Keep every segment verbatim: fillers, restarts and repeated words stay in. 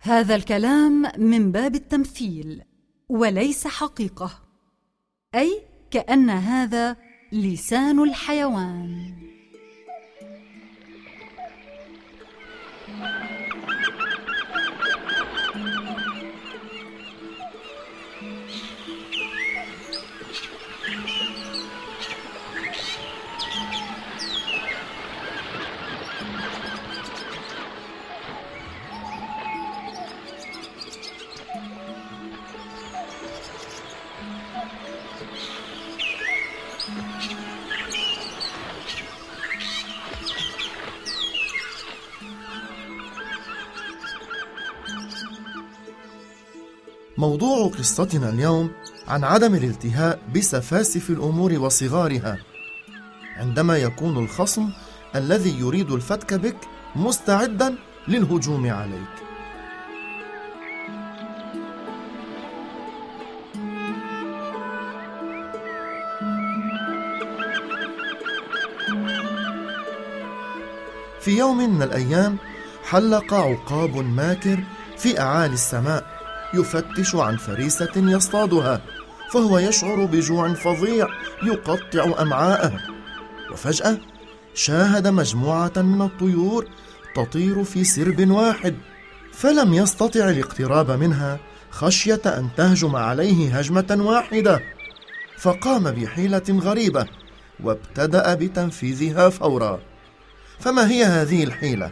هذا الكلام من باب التمثيل وليس حقيقة، أي كأن هذا لسان الحيوان. موضوع قصتنا اليوم عن عدم الالتهاء بسفاسف الأمور وصغارها، عندما يكون الخصم الذي يريد الفتك بك مستعدا للهجوم عليك. في يوم من الأيام حلق عقاب ماكر في أعالي السماء يفتش عن فريسة يصطادها، فهو يشعر بجوع فظيع يقطع أمعاءه، وفجأة شاهد مجموعة من الطيور تطير في سرب واحد، فلم يستطع الاقتراب منها خشية أن تهجم عليه هجمة واحدة، فقام بحيلة غريبة وابتدأ بتنفيذها فورا. فما هي هذه الحيلة؟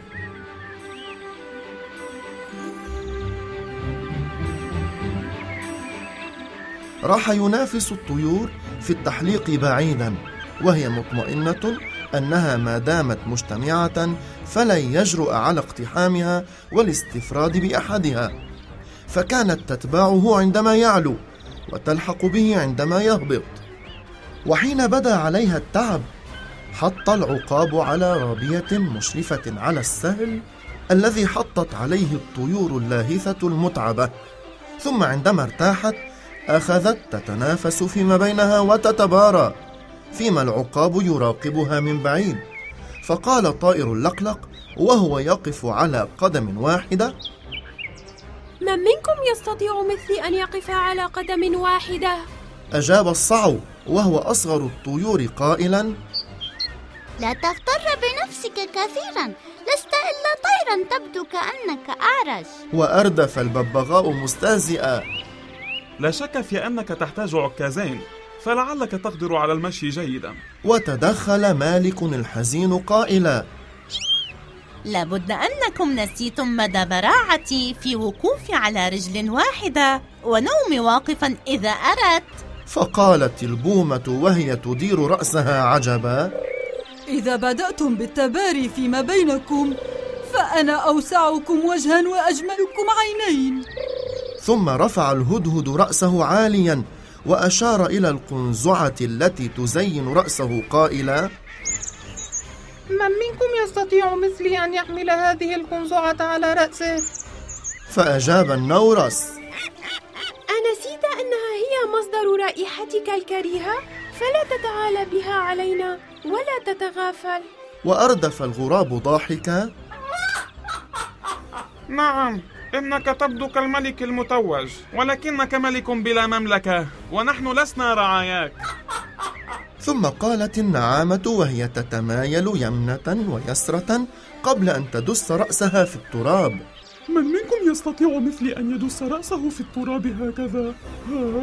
راح ينافس الطيور في التحليق بعيدا، وهي مطمئنة أنها ما دامت مجتمعة فلن يجرؤ على اقتحامها والاستفراد بأحدها، فكانت تتبعه عندما يعلو وتلحق به عندما يهبط. وحين بدا عليها التعب حط العقاب على رابية مشرفة على السهل الذي حطت عليه الطيور اللاهثة المتعبة، ثم عندما ارتاحت أخذت تتنافس فيما بينها وتتبارى، فيما العقاب يراقبها من بعيد. فقال طائر اللقلق وهو يقف على قدم واحدة: من منكم يستطيع مثلي أن يقف على قدم واحدة؟ أجاب الصعو وهو أصغر الطيور قائلا: لا تغتر بنفسك كثيرا، لست إلا طيرا تبدو كأنك أعرج. وأردف الببغاء مستهزئا: لا شك في أنك تحتاج عكازين، فلعلك تقدر على المشي جيدا. وتدخل مالك الحزين قائلا: لابد أنكم نسيتم مدى براعتي في وقوفي على رجل واحدة ونومي واقفا إذا أردت. فقالت البومة وهي تدير رأسها عجبا: إذا بدأتم بالتباري فيما بينكم فأنا أوسعكم وجها وأجملكم عينين. ثم رفع الهدهد رأسه عاليا وأشار إلى القنزعة التي تزين رأسه قائلا: من منكم يستطيع مثلي أن يحمل هذه القنزعة على رأسه؟ فأجاب النورس: أنسيت أنها هي مصدر رائحتك الكريهة؟ فلا تتعالى بها علينا ولا تتغافل. وأردف الغراب ضاحكا: نعم، إنك تبدو كالملك المتوج، ولكنك ملك بلا مملكة، ونحن لسنا رعاياك. ثم قالت النعامة وهي تتمايل يمنة ويسرة قبل أن تدس رأسها في التراب: من منكم يستطيع مثلي أن يدس رأسه في التراب هكذا؟ ها؟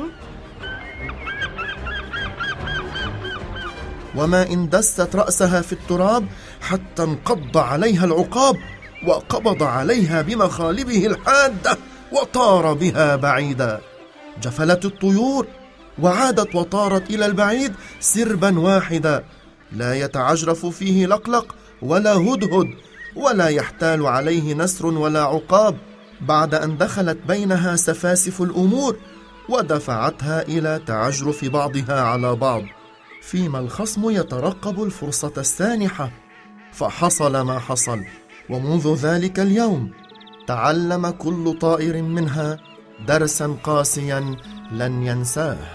وما إن دست رأسها في التراب حتى انقض عليها العقاب وقبض عليها بمخالبه الحادة وطار بها بعيدا. جفلت الطيور وعادت وطارت إلى البعيد سربا واحدا، لا يتعجرف فيه لقلق ولا هدهد، ولا يحتال عليه نسر ولا عقاب، بعد أن دخلت بينها سفاسف الأمور ودفعتها إلى تعجرف بعضها على بعض، فيما الخصم يترقب الفرصة السانحة. فحصل ما حصل، ومنذ ذلك اليوم تعلم كل طائر منها درسا قاسيا لن ينساه.